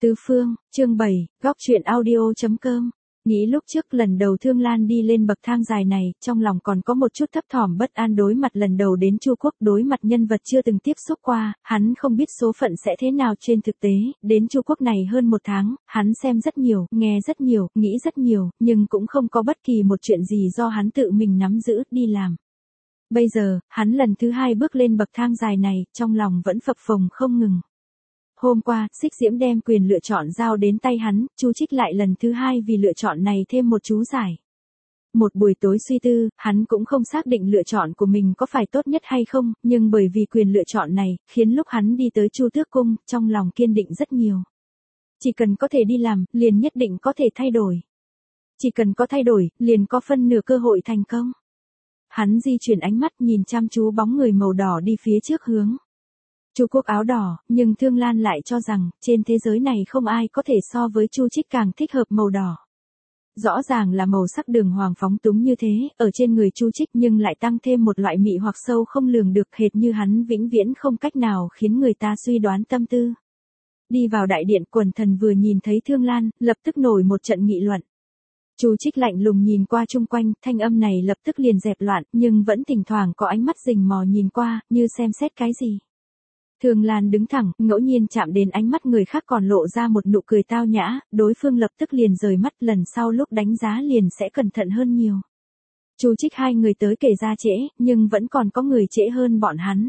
Tứ Phương, chương 7, góc chuyện audio.com. Nghĩ lúc trước lần đầu Thương Lan đi lên bậc thang dài này, trong lòng còn có một chút thấp thỏm bất an đối mặt lần đầu đến Chu Quốc, đối mặt nhân vật chưa từng tiếp xúc qua, hắn không biết số phận sẽ thế nào trên thực tế, đến Chu Quốc này hơn một tháng, hắn xem rất nhiều, nghe rất nhiều, nghĩ rất nhiều, nhưng cũng không có bất kỳ một chuyện gì do hắn tự mình nắm giữ, đi làm. Bây giờ, hắn lần thứ hai bước lên bậc thang dài này, trong lòng vẫn phập phồng không ngừng. Hôm qua, Xích Diễm đem quyền lựa chọn giao đến tay hắn, Chu Trích lại lần thứ hai vì lựa chọn này thêm một chú giải. Một buổi tối suy tư, hắn cũng không xác định lựa chọn của mình có phải tốt nhất hay không, nhưng bởi vì quyền lựa chọn này, khiến lúc hắn đi tới Chu Tước Cung, trong lòng kiên định rất nhiều. Chỉ cần có thể đi làm, liền nhất định có thể thay đổi. Chỉ cần có thay đổi, liền có phân nửa cơ hội thành công. Hắn di chuyển ánh mắt nhìn chăm chú bóng người màu đỏ đi phía trước hướng Chu Quốc áo đỏ, nhưng Thương Lan lại cho rằng, trên thế giới này không ai có thể so với Chu Trích càng thích hợp màu đỏ. Rõ ràng là màu sắc đường hoàng phóng túng như thế, ở trên người Chu Trích nhưng lại tăng thêm một loại mị hoặc sâu không lường được, hệt như hắn vĩnh viễn không cách nào khiến người ta suy đoán tâm tư. Đi vào đại điện, quần thần vừa nhìn thấy Thương Lan, lập tức nổi một trận nghị luận. Chu Trích lạnh lùng nhìn qua chung quanh, thanh âm này lập tức liền dẹp loạn, nhưng vẫn thỉnh thoảng có ánh mắt rình mò nhìn qua, như xem xét cái gì. Thương Lan đứng thẳng, ngẫu nhiên chạm đến ánh mắt người khác còn lộ ra một nụ cười tao nhã, đối phương lập tức liền rời mắt, lần sau lúc đánh giá liền sẽ cẩn thận hơn nhiều. Chu Trích hai người tới kể ra trễ, nhưng vẫn còn có người trễ hơn bọn hắn.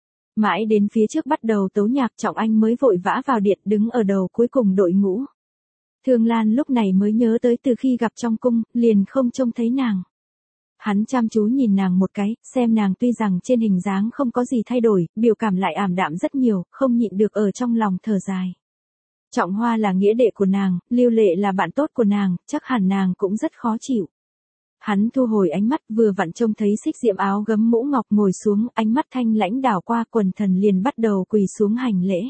Mãi đến phía trước bắt đầu tấu nhạc, Trọng Anh mới vội vã vào điện, đứng ở đầu cuối cùng đội ngũ. Thương Lan lúc này mới nhớ tới từ khi gặp trong cung, liền không trông thấy nàng. Hắn chăm chú nhìn nàng một cái, xem nàng tuy rằng trên hình dáng không có gì thay đổi, biểu cảm lại ảm đạm rất nhiều, không nhịn được ở trong lòng thở dài. Trọng Hoa là nghĩa đệ của nàng, Lưu Lệ là bạn tốt của nàng, chắc hẳn nàng cũng rất khó chịu. Hắn thu hồi ánh mắt, vừa vặn trông thấy Xích Diễm áo gấm mũ ngọc ngồi xuống, ánh mắt thanh lãnh đảo qua, quần thần liền bắt đầu quỳ xuống hành lễ.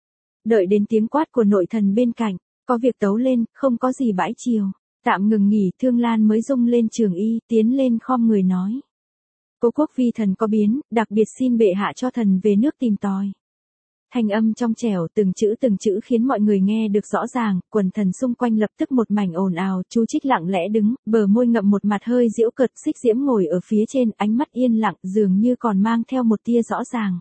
Đợi đến tiếng quát của nội thần bên cạnh, có việc tấu lên, không có gì bãi chiều. Tạm ngừng nghỉ, Thương Lan mới rung lên trường y, tiến lên khom người nói. Cố quốc vi thần có biến, đặc biệt xin bệ hạ cho thần về nước tìm tòi. Thanh âm trong trẻo, từng chữ khiến mọi người nghe được rõ ràng, quần thần xung quanh lập tức một mảnh ồn ào. Chu Trích lặng lẽ đứng, bờ môi ngậm một mặt hơi giễu cợt, Xích Diễm ngồi ở phía trên, ánh mắt yên lặng, dường như còn mang theo một tia rõ ràng.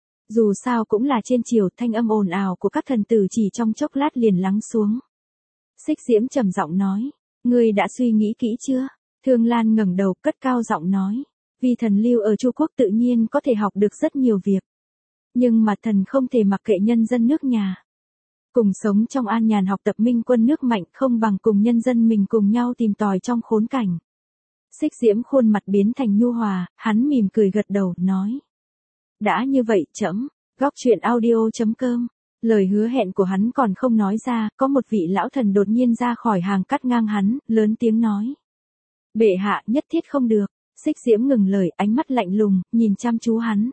Dù sao cũng là trên triều, thanh âm ồn ào của các thần tử chỉ trong chốc lát liền lắng xuống. Xích Diễm trầm giọng nói. Ngươi đã suy nghĩ kỹ chưa? Thương Lan ngẩng đầu, cất cao giọng nói. Vì thần lưu ở Chu Quốc tự nhiên có thể học được rất nhiều việc. Nhưng mà thần không thể mặc kệ nhân dân nước nhà. Cùng sống trong an nhàn học tập minh quân nước mạnh không bằng cùng nhân dân mình cùng nhau tìm tòi trong khốn cảnh. Xích Diễm khuôn mặt biến thành nhu hòa, hắn mỉm cười gật đầu, nói. Đã như vậy, trẫm, góc chuyện audio.com. Lời hứa hẹn của hắn còn không nói ra, có một vị lão thần đột nhiên ra khỏi hàng cắt ngang hắn, lớn tiếng nói. Bệ hạ, nhất thiết không được. Xích Diễm ngừng lời, ánh mắt lạnh lùng, nhìn chăm chú hắn.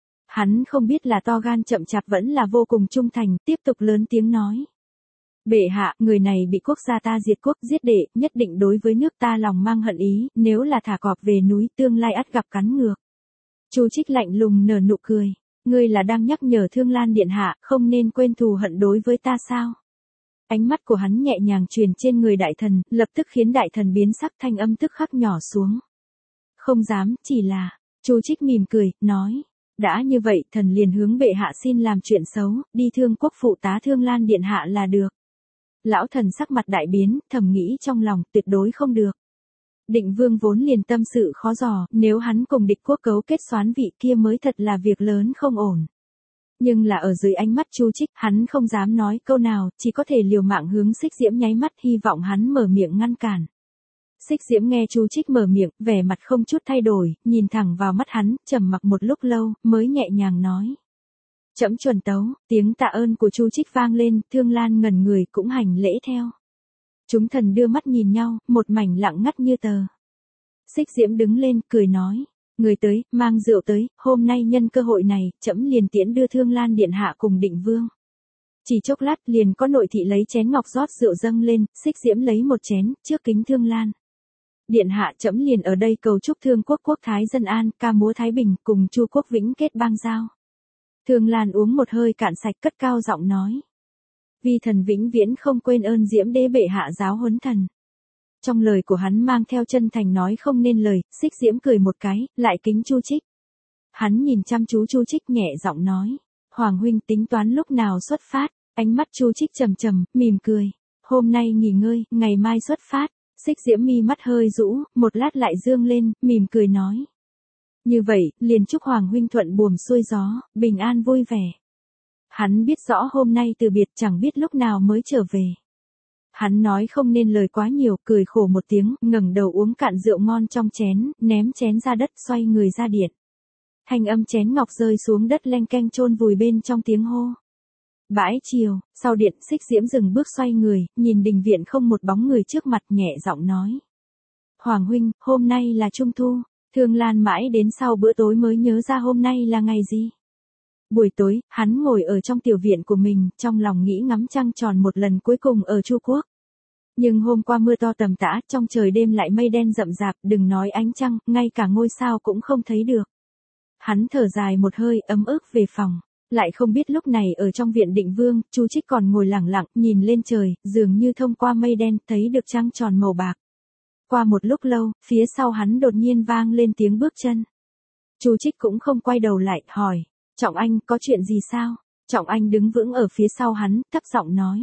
Hắn không biết là to gan chậm chạp vẫn là vô cùng trung thành, tiếp tục lớn tiếng nói. Bệ hạ, người này bị quốc gia ta diệt quốc giết đệ, nhất định đối với nước ta lòng mang hận ý, nếu là thả cọp về núi tương lai ắt gặp cắn ngược. Chu Trích lạnh lùng nở nụ cười. Ngươi là đang nhắc nhở Thương Lan điện hạ, không nên quên thù hận đối với ta sao? Ánh mắt của hắn nhẹ nhàng truyền trên người đại thần, lập tức khiến đại thần biến sắc, thanh âm tức khắc nhỏ xuống. Không dám, chỉ là, Chu Trích mỉm cười, nói. Đã như vậy, thần liền hướng bệ hạ xin làm chuyện xấu, đi Thương Quốc phụ tá Thương Lan điện hạ là được. Lão thần sắc mặt đại biến, thầm nghĩ trong lòng, tuyệt đối không được. Định Vương vốn liền tâm sự khó dò, nếu hắn cùng địch quốc cấu kết xoán vị kia mới thật là việc lớn không ổn. Nhưng là ở dưới ánh mắt Chu Trích, hắn không dám nói câu nào, chỉ có thể liều mạng hướng Xích Diễm nháy mắt, hy vọng hắn mở miệng ngăn cản. Xích Diễm nghe Chu Trích mở miệng, vẻ mặt không chút thay đổi, nhìn thẳng vào mắt hắn, trầm mặc một lúc lâu, mới nhẹ nhàng nói. Trẫm chuẩn tấu, tiếng tạ ơn của Chu Trích vang lên, Thương Lan ngẩn người cũng hành lễ theo. Chúng thần đưa mắt nhìn nhau, một mảnh lặng ngắt như tờ. Xích Diễm đứng lên, cười nói. Người tới, mang rượu tới, hôm nay nhân cơ hội này, trẫm liền tiễn đưa Thương Lan điện hạ cùng Định Vương. Chỉ chốc lát liền có nội thị lấy chén ngọc rót rượu dâng lên, Xích Diễm lấy một chén, trước kính Thương Lan. Điện hạ, trẫm liền ở đây cầu chúc Thương Quốc quốc thái dân an, ca múa thái bình, cùng Chu Quốc vĩnh kết bang giao. Thương Lan uống một hơi cạn sạch, cất cao giọng nói. Vi thần vĩnh viễn không quên ơn Diễm Đế bệ hạ giáo huấn thần. Trong lời của hắn mang theo chân thành nói không nên lời, Xích Diễm cười một cái, lại kính Chu Trích. Hắn nhìn chăm chú Chu Trích nhẹ giọng nói, Hoàng huynh tính toán lúc nào xuất phát, ánh mắt Chu Trích trầm trầm, mỉm cười. Hôm nay nghỉ ngơi, ngày mai xuất phát. Xích Diễm mi mắt hơi rũ, một lát lại dương lên, mỉm cười nói. Như vậy, liền chúc Hoàng huynh thuận buồm xuôi gió, bình an vui vẻ. Hắn biết rõ hôm nay từ biệt chẳng biết lúc nào mới trở về. Hắn nói không nên lời quá nhiều, cười khổ một tiếng, ngẩng đầu uống cạn rượu ngon trong chén, ném chén ra đất xoay người ra điện. Thanh âm chén ngọc rơi xuống đất leng keng chôn vùi bên trong tiếng hô. Bãi chiều, sau điện Xích Diễm dừng bước xoay người, nhìn đình viện không một bóng người trước mặt nhẹ giọng nói. Hoàng huynh, hôm nay là Trung Thu, Thương Lan mãi đến sau bữa tối mới nhớ ra hôm nay là ngày gì. Buổi tối, hắn ngồi ở trong tiểu viện của mình, trong lòng nghĩ ngắm trăng tròn một lần cuối cùng ở Chu Quốc. Nhưng hôm qua mưa to tầm tã, trong trời đêm lại mây đen rậm rạp, đừng nói ánh trăng, ngay cả ngôi sao cũng không thấy được. Hắn thở dài một hơi, ấm ức về phòng. Lại không biết lúc này ở trong viện Định Vương, Chu Trích còn ngồi lặng lặng, nhìn lên trời, dường như thông qua mây đen, thấy được trăng tròn màu bạc. Qua một lúc lâu, phía sau hắn đột nhiên vang lên tiếng bước chân. Chu Trích cũng không quay đầu lại, hỏi, Trọng Anh, có chuyện gì sao? Trọng Anh đứng vững ở phía sau hắn, thấp giọng nói.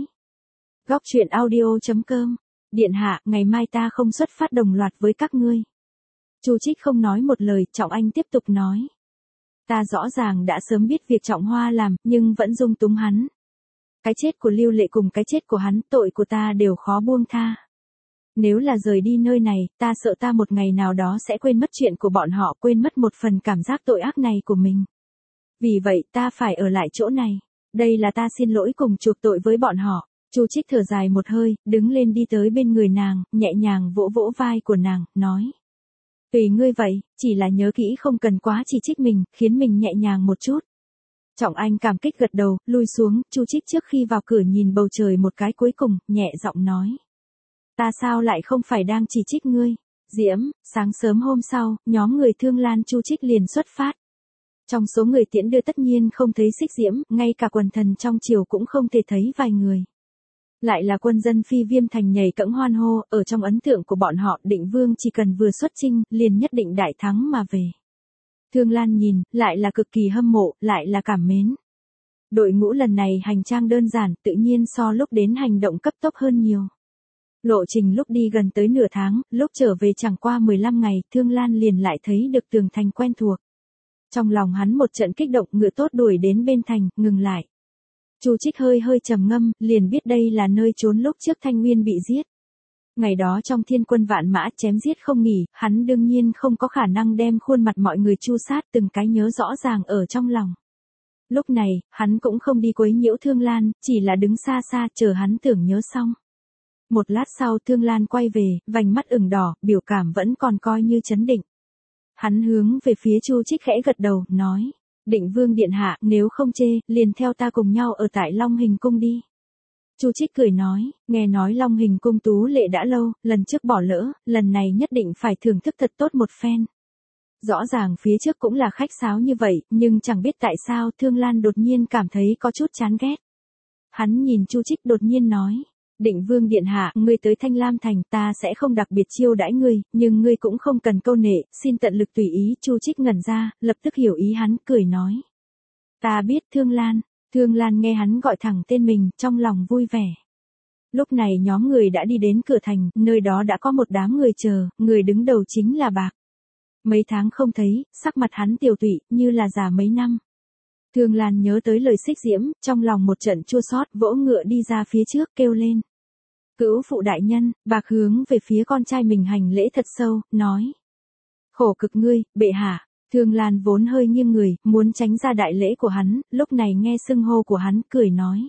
Góc truyện audio.com, Điện hạ, ngày mai ta không xuất phát đồng loạt với các ngươi. Chu Trích không nói một lời, Trọng Anh tiếp tục nói. Ta rõ ràng đã sớm biết việc Trọng Hoa làm, nhưng vẫn dung túng hắn. Cái chết của Lưu Lệ cùng cái chết của hắn, tội của ta đều khó buông tha. Nếu là rời đi nơi này, ta sợ ta một ngày nào đó sẽ quên mất chuyện của bọn họ, quên mất một phần cảm giác tội ác này của mình. Vì vậy, ta phải ở lại chỗ này. Đây là ta xin lỗi cùng chuộc tội với bọn họ. Chu Trích thở dài một hơi, đứng lên đi tới bên người nàng, nhẹ nhàng vỗ vỗ vai của nàng, nói. Tùy ngươi vậy, chỉ là nhớ kỹ không cần quá chỉ trích mình, khiến mình nhẹ nhàng một chút. Trọng Anh cảm kích gật đầu, lui xuống, Chu Trích trước khi vào cửa nhìn bầu trời một cái cuối cùng, nhẹ giọng nói. Ta sao lại không phải đang chỉ trích ngươi? Diễm, sáng sớm hôm sau, nhóm người Thương Lan Chu Trích liền xuất phát. Trong số người tiễn đưa tất nhiên không thấy Xích Diễm, ngay cả quần thần trong triều cũng không thể thấy vài người. Lại là quân dân Phi Viêm thành nhảy cẫng hoan hô, ở trong ấn tượng của bọn họ Định Vương chỉ cần vừa xuất chinh, liền nhất định đại thắng mà về. Thương Lan nhìn, lại là cực kỳ hâm mộ, lại là cảm mến. Đội ngũ lần này hành trang đơn giản, tự nhiên so lúc đến hành động cấp tốc hơn nhiều. Lộ trình lúc đi gần tới nửa tháng, lúc trở về chẳng qua 15 ngày, Thương Lan liền lại thấy được tường thành quen thuộc. Trong lòng hắn một trận kích động, ngựa tốt đuổi đến bên thành, ngừng lại. Chu Trích hơi trầm ngâm, liền biết đây là nơi trốn lúc trước Thanh Nguyên bị giết. Ngày đó trong thiên quân vạn mã chém giết không nghỉ, hắn đương nhiên không có khả năng đem khuôn mặt mọi người chu sát từng cái nhớ rõ ràng ở trong lòng. Lúc này, hắn cũng không đi quấy nhiễu Thương Lan, chỉ là đứng xa xa chờ hắn tưởng nhớ xong. Một lát sau Thương Lan quay về, vành mắt ửng đỏ, biểu cảm vẫn còn coi như trấn định. Hắn hướng về phía Chu Trích khẽ gật đầu, nói. Định Vương điện hạ, nếu không chê, liền theo ta cùng nhau ở tại Long Hình cung đi. Chu Trích cười nói, nghe nói Long Hình cung tú lệ đã lâu, lần trước bỏ lỡ, lần này nhất định phải thưởng thức thật tốt một phen. Rõ ràng phía trước cũng là khách sáo như vậy, nhưng chẳng biết tại sao Thương Lan đột nhiên cảm thấy có chút chán ghét. Hắn nhìn Chu Trích đột nhiên nói. Định Vương điện hạ, ngươi tới Thanh Lam thành, ta sẽ không đặc biệt chiêu đãi ngươi, nhưng ngươi cũng không cần câu nệ, xin tận lực tùy ý. Chu Trích ngẩn ra, lập tức hiểu ý hắn, cười nói. Ta biết Thương Lan. Thương Lan nghe hắn gọi thẳng tên mình, trong lòng vui vẻ. Lúc này nhóm người đã đi đến cửa thành, nơi đó đã có một đám người chờ, người đứng đầu chính là Bạc. Mấy tháng không thấy, sắc mặt hắn tiều tụy, như là già mấy năm. Thương Lan nhớ tới lời Xích Diễm, trong lòng một trận chua xót, vỗ ngựa đi ra phía trước, kêu lên. Cữu phụ đại nhân, Bạc hướng về phía con trai mình hành lễ thật sâu, nói. Khổ cực ngươi, bệ hạ. Thương Lan vốn hơi nghiêng người, muốn tránh ra đại lễ của hắn, lúc này nghe xưng hô của hắn, cười nói.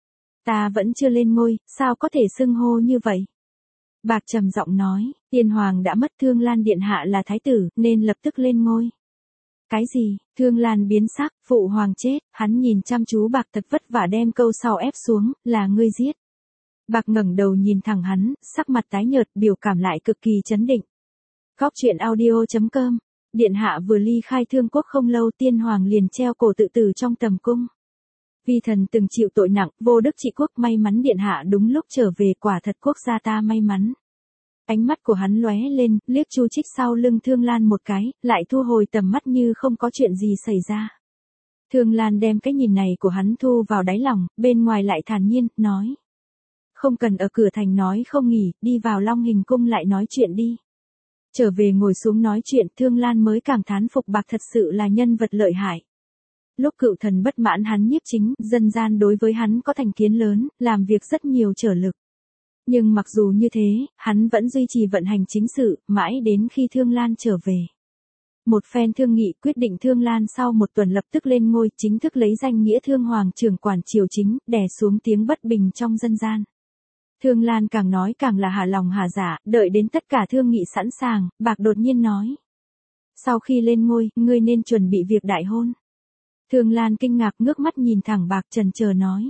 Ta vẫn chưa lên ngôi, sao có thể xưng hô như vậy? Bạc trầm giọng nói, Tiên Hoàng đã mất, Thương Lan điện hạ là thái tử, nên lập tức lên ngôi. Cái gì? Thương Lan biến sắc, phụ hoàng chết, hắn nhìn chăm chú Bạc thật vất vả đem câu sau ép xuống, là ngươi giết. Bạc ngẩng đầu nhìn thẳng hắn, sắc mặt tái nhợt, biểu cảm lại cực kỳ chấn định. Góc truyện audio.com, điện hạ vừa ly khai Thương Quốc không lâu, Tiên Hoàng liền treo cổ tự tử trong tầm cung. Vi thần từng chịu tội nặng, vô đức trị quốc, may mắn điện hạ đúng lúc trở về, quả thật quốc gia ta may mắn. Ánh mắt của hắn lóe lên, liếc Chu Trích sau lưng Thương Lan một cái, lại thu hồi tầm mắt như không có chuyện gì xảy ra. Thương Lan đem cái nhìn này của hắn thu vào đáy lòng, bên ngoài lại thản nhiên, nói. Không cần ở cửa thành nói không nghỉ, đi vào Long Hình cung lại nói chuyện đi. Trở về ngồi xuống nói chuyện, Thương Lan mới càng thán phục Bạc thật sự là nhân vật lợi hại. Lúc Cựu Thần bất mãn hắn nhiếp chính, dân gian đối với hắn có thành kiến lớn, làm việc rất nhiều trở lực. Nhưng mặc dù như thế, hắn vẫn duy trì vận hành chính sự, mãi đến khi Thương Lan trở về. Một phen thương nghị quyết định Thương Lan sau một tuần lập tức lên ngôi, chính thức lấy danh nghĩa Thương Hoàng trưởng quản triều chính, đè xuống tiếng bất bình trong dân gian. Thương Lan càng nói càng là hà lòng hà dạ, đợi đến tất cả thương nghị sẵn sàng, Bạc đột nhiên nói. Sau khi lên ngôi, ngươi nên chuẩn bị việc đại hôn. Thương Lan kinh ngạc ngước mắt nhìn thẳng Bạc chần chờ nói.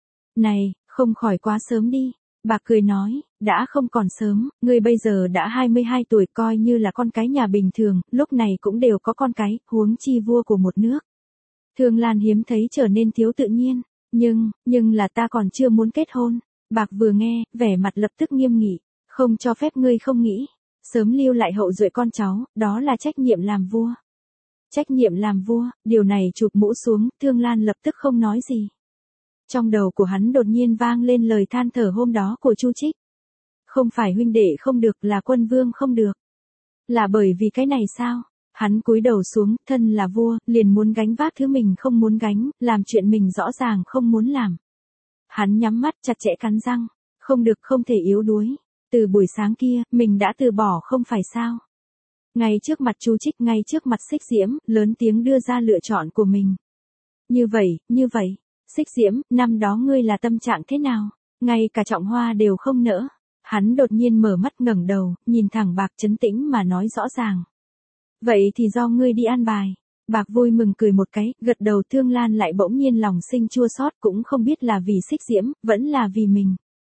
Này, không khỏi quá sớm đi. Bạc cười nói, đã không còn sớm, ngươi bây giờ đã 22 tuổi coi như là con cái nhà bình thường, lúc này cũng đều có con cái, huống chi vua của một nước. Thương Lan hiếm thấy trở nên thiếu tự nhiên, nhưng là ta còn chưa muốn kết hôn. Bạc vừa nghe, vẻ mặt lập tức nghiêm nghị, không cho phép ngươi không nghĩ, sớm lưu lại hậu duệ con cháu, đó là trách nhiệm làm vua. Trách nhiệm làm vua, điều này chụp mũ xuống, Thương Lan lập tức không nói gì. Trong đầu của hắn đột nhiên vang lên lời than thở hôm đó của Chu Trích. Không phải huynh đệ không được, là quân vương không được. Là bởi vì cái này sao? Hắn cúi đầu xuống, thân là vua, liền muốn gánh vác thứ mình không muốn gánh, làm chuyện mình rõ ràng không muốn làm. Hắn nhắm mắt chặt chẽ cắn răng, không được, không thể yếu đuối. Từ buổi sáng kia, mình đã từ bỏ không phải sao? Ngay trước mặt Chu Trích, ngay trước mặt Xích Diễm, lớn tiếng đưa ra lựa chọn của mình. Như vậy. Xích Diễm, năm đó ngươi là tâm trạng thế nào? Ngay cả Trọng Hoa đều không nỡ. Hắn đột nhiên mở mắt ngẩng đầu, nhìn thẳng Bạc trấn tĩnh mà nói rõ ràng. Vậy thì do ngươi đi an bài. Bạc vui mừng cười một cái, gật đầu. Thương Lan lại bỗng nhiên lòng sinh chua xót, cũng không biết là vì Xích Diễm, vẫn là vì mình.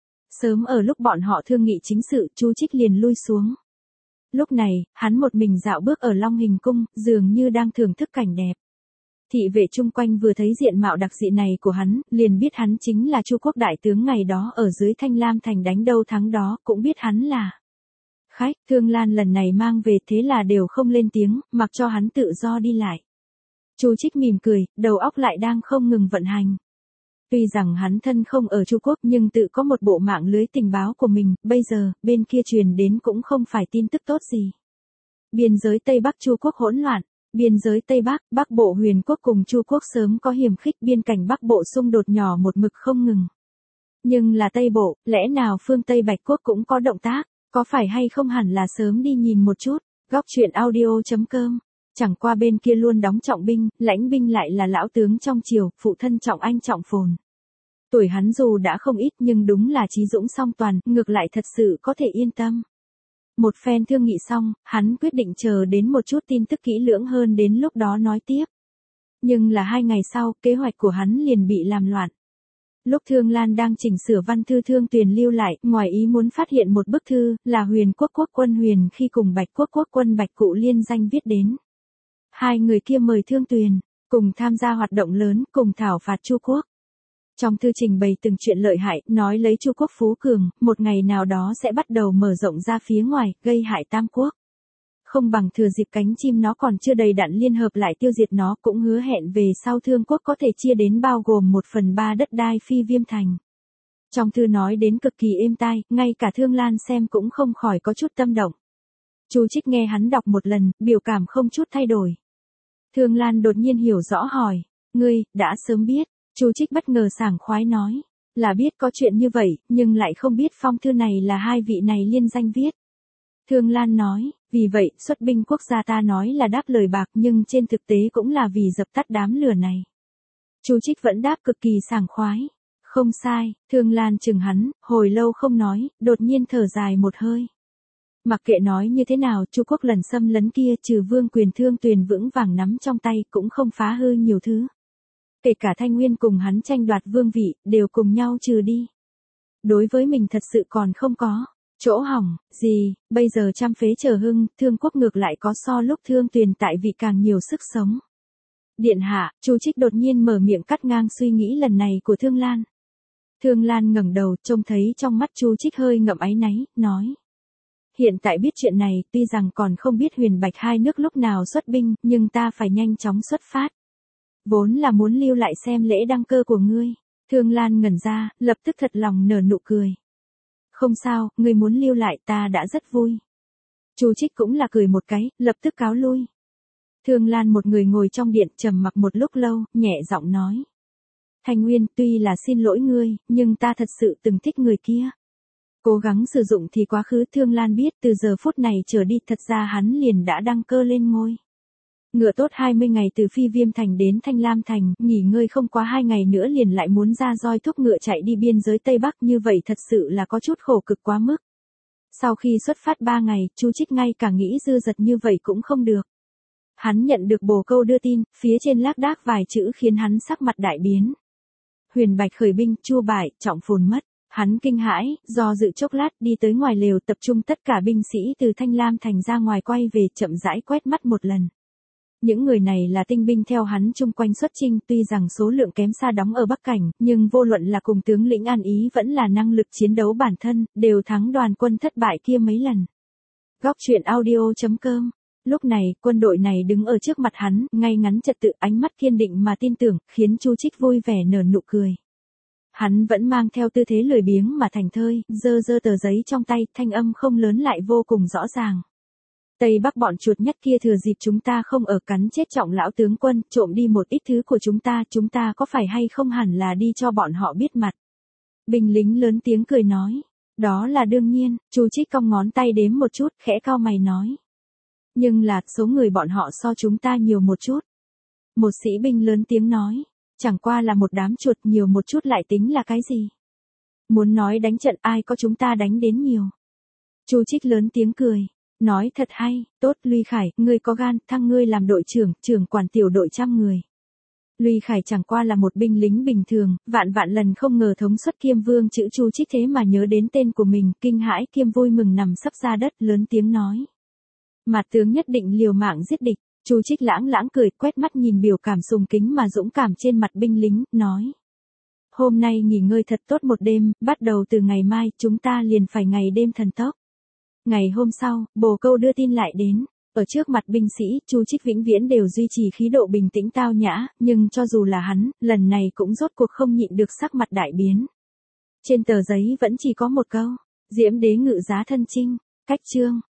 Sớm ở lúc bọn họ thương nghị chính sự, Chu Trích liền lui xuống. Lúc này, hắn một mình dạo bước ở Long Hình cung, dường như đang thưởng thức cảnh đẹp. Thị vệ chung quanh vừa thấy diện mạo đặc dị này của hắn, liền biết hắn chính là Chu Quốc đại tướng ngày đó ở dưới Thanh Lam thành đánh đâu thắng đó, cũng biết hắn là khách. Thương Lan lần này mang về, thế là đều không lên tiếng, mặc cho hắn tự do đi lại. Chu Trích mỉm cười, đầu óc lại đang không ngừng vận hành. Tuy rằng hắn thân không ở Chu Quốc nhưng tự có một bộ mạng lưới tình báo của mình, bây giờ, bên kia truyền đến cũng không phải tin tức tốt gì. Biên giới Tây Bắc Chu Quốc hỗn loạn. Biên giới Tây Bắc, Bắc Bộ Huyền Quốc cùng Chu Quốc sớm có hiềm khích, biên cảnh Bắc Bộ xung đột nhỏ một mực không ngừng. Nhưng là Tây Bộ, lẽ nào phương Tây Bạch Quốc cũng có động tác, có phải hay không hẳn là sớm đi nhìn một chút. Góc truyện audio.com. Chẳng qua bên kia luôn đóng trọng binh, lãnh binh lại là lão tướng trong triều, phụ thân Trọng Anh Trọng Phồn. Tuổi hắn dù đã không ít nhưng đúng là trí dũng song toàn, ngược lại thật sự có thể yên tâm. Một phen thương nghị xong, hắn quyết định chờ đến một chút tin tức kỹ lưỡng hơn đến lúc đó nói tiếp. Nhưng là 2 ngày sau, kế hoạch của hắn liền bị làm loạn. Lúc Thương Lan đang chỉnh sửa văn thư Thương Tuyền lưu lại, ngoài ý muốn phát hiện một bức thư, là Huyền Quốc quốc quân Huyền khi cùng Bạch Quốc quốc quân Bạch Cụ liên danh viết đến. Hai người kia mời Thương Tuyền, cùng tham gia hoạt động lớn, cùng thảo phạt Chu Quốc. Trong thư trình bày từng chuyện lợi hại, nói lấy Chu Quốc phú cường, một ngày nào đó sẽ bắt đầu mở rộng ra phía ngoài, gây hại Tam Quốc. Không bằng thừa dịp cánh chim nó còn chưa đầy đặn liên hợp lại tiêu diệt nó, cũng hứa hẹn về sau Thương Quốc có thể chia đến bao gồm 1/3 đất đai Phi Viêm Thành. Trong thư nói đến cực kỳ êm tai, ngay cả Thương Lan xem cũng không khỏi có chút tâm động. Chu Trích nghe hắn đọc một lần, biểu cảm không chút thay đổi. Thương Lan đột nhiên hiểu rõ hỏi, ngươi, đã sớm biết. Chu Trích bất ngờ sảng khoái nói, là biết có chuyện như vậy, nhưng lại không biết phong thư này là hai vị này liên danh viết. Thương Lan nói, vì vậy, xuất binh quốc gia ta nói là đáp lời Bạc nhưng trên thực tế cũng là vì dập tắt đám lửa này. Chu Trích vẫn đáp cực kỳ sảng khoái. Không sai, Thương Lan chừng hắn, hồi lâu không nói, đột nhiên thở dài một hơi. Mặc kệ nói như thế nào, Chu Quốc lần xâm lấn kia trừ vương quyền Thương Tuyền vững vàng nắm trong tay cũng không phá hư nhiều thứ. Kể cả Thanh Nguyên cùng hắn tranh đoạt vương vị, đều cùng nhau trừ đi. Đối với mình thật sự còn không có chỗ hỏng gì, bây giờ trăm phế chờ hưng, Thương Quốc ngược lại có so lúc Thương Tuyền tại vị càng nhiều sức sống. Điện hạ, Chu Trích đột nhiên mở miệng cắt ngang suy nghĩ lần này của Thương Lan. Thương Lan ngẩng đầu, trông thấy trong mắt Chu Trích hơi ngậm áy náy, nói. Hiện tại biết chuyện này, tuy rằng còn không biết Huyền Bạch hai nước lúc nào xuất binh, nhưng ta phải nhanh chóng xuất phát. Vốn là muốn lưu lại xem lễ đăng cơ của ngươi. Thương Lan ngẩn ra, lập tức thật lòng nở nụ cười. Không sao, ngươi muốn lưu lại ta đã rất vui. Chu Trích cũng là cười một cái, lập tức cáo lui. Thương Lan một người ngồi trong điện trầm mặc một lúc lâu, nhẹ giọng nói. Thanh Nguyên, tuy là xin lỗi ngươi, nhưng ta thật sự từng thích người kia. Cố gắng sử dụng thì quá khứ. Thương Lan biết từ giờ phút này trở đi thật ra hắn liền đã đăng cơ lên ngôi. Ngựa tốt 20 ngày từ Phi Viêm Thành đến Thanh Lam Thành, nghỉ ngơi không quá 2 ngày nữa liền lại muốn ra roi thúc ngựa chạy đi biên giới Tây Bắc, như vậy thật sự là có chút khổ cực quá mức. Sau khi xuất phát 3 ngày, Chu Trích ngay cả nghĩ dư dật như vậy cũng không được. Hắn nhận được bồ câu đưa tin, phía trên lác đác vài chữ khiến hắn sắc mặt đại biến. Huyền Bạch khởi binh, Chu bại, trọng phồn mất. Hắn kinh hãi, do dự chốc lát đi tới ngoài lều tập trung tất cả binh sĩ từ Thanh Lam Thành ra ngoài quay về chậm rãi quét mắt một lần. Những người này là tinh binh theo hắn chung quanh xuất chinh, tuy rằng số lượng kém xa đóng ở Bắc Cảnh, nhưng vô luận là cùng tướng lĩnh An Ý vẫn là năng lực chiến đấu bản thân, đều thắng đoàn quân thất bại kia mấy lần. Góc truyện audio.com. Lúc này, quân đội này đứng ở trước mặt hắn, ngay ngắn trật tự, ánh mắt kiên định mà tin tưởng, khiến Chu Trích vui vẻ nở nụ cười. Hắn vẫn mang theo tư thế lười biếng mà thành thơi, giơ tờ giấy trong tay, thanh âm không lớn lại vô cùng rõ ràng. Tây Bắc bọn chuột nhắt kia thừa dịp chúng ta không ở cắn chết Trọng lão tướng quân, trộm đi một ít thứ của chúng ta có phải hay không hẳn là đi cho bọn họ biết mặt. Binh lính lớn tiếng cười nói, đó là đương nhiên. Chu Trích cong ngón tay đếm một chút, khẽ cau mày nói. Nhưng là, số người bọn họ so chúng ta nhiều một chút. Một sĩ binh lớn tiếng nói, chẳng qua là một đám chuột, nhiều một chút lại tính là cái gì. Muốn nói đánh trận ai có chúng ta đánh đến nhiều. Chu Trích lớn tiếng cười. Nói thật hay, tốt Luy Khải, ngươi có gan, thăng ngươi làm đội trưởng, trưởng quản tiểu đội 100 người. Luy Khải chẳng qua là một binh lính bình thường, vạn lần không ngờ thống suất Kiêm Vương chữ Chu Trích thế mà nhớ đến tên của mình, kinh hãi kiêm vui mừng nằm sấp ra đất, lớn tiếng nói. Mạt tướng nhất định liều mạng giết địch. Chu Trích lãng cười, quét mắt nhìn biểu cảm sùng kính mà dũng cảm trên mặt binh lính, nói. Hôm nay nghỉ ngơi thật tốt một đêm, bắt đầu từ ngày mai, chúng ta liền phải ngày đêm thần tốc. Ngày hôm sau, bồ câu đưa tin lại đến. Ở trước mặt binh sĩ, Chu Trích vĩnh viễn đều duy trì khí độ bình tĩnh tao nhã, nhưng cho dù là hắn, lần này cũng rốt cuộc không nhịn được sắc mặt đại biến. Trên tờ giấy vẫn chỉ có một câu, Diễm đế ngự giá thân chinh, cách chương.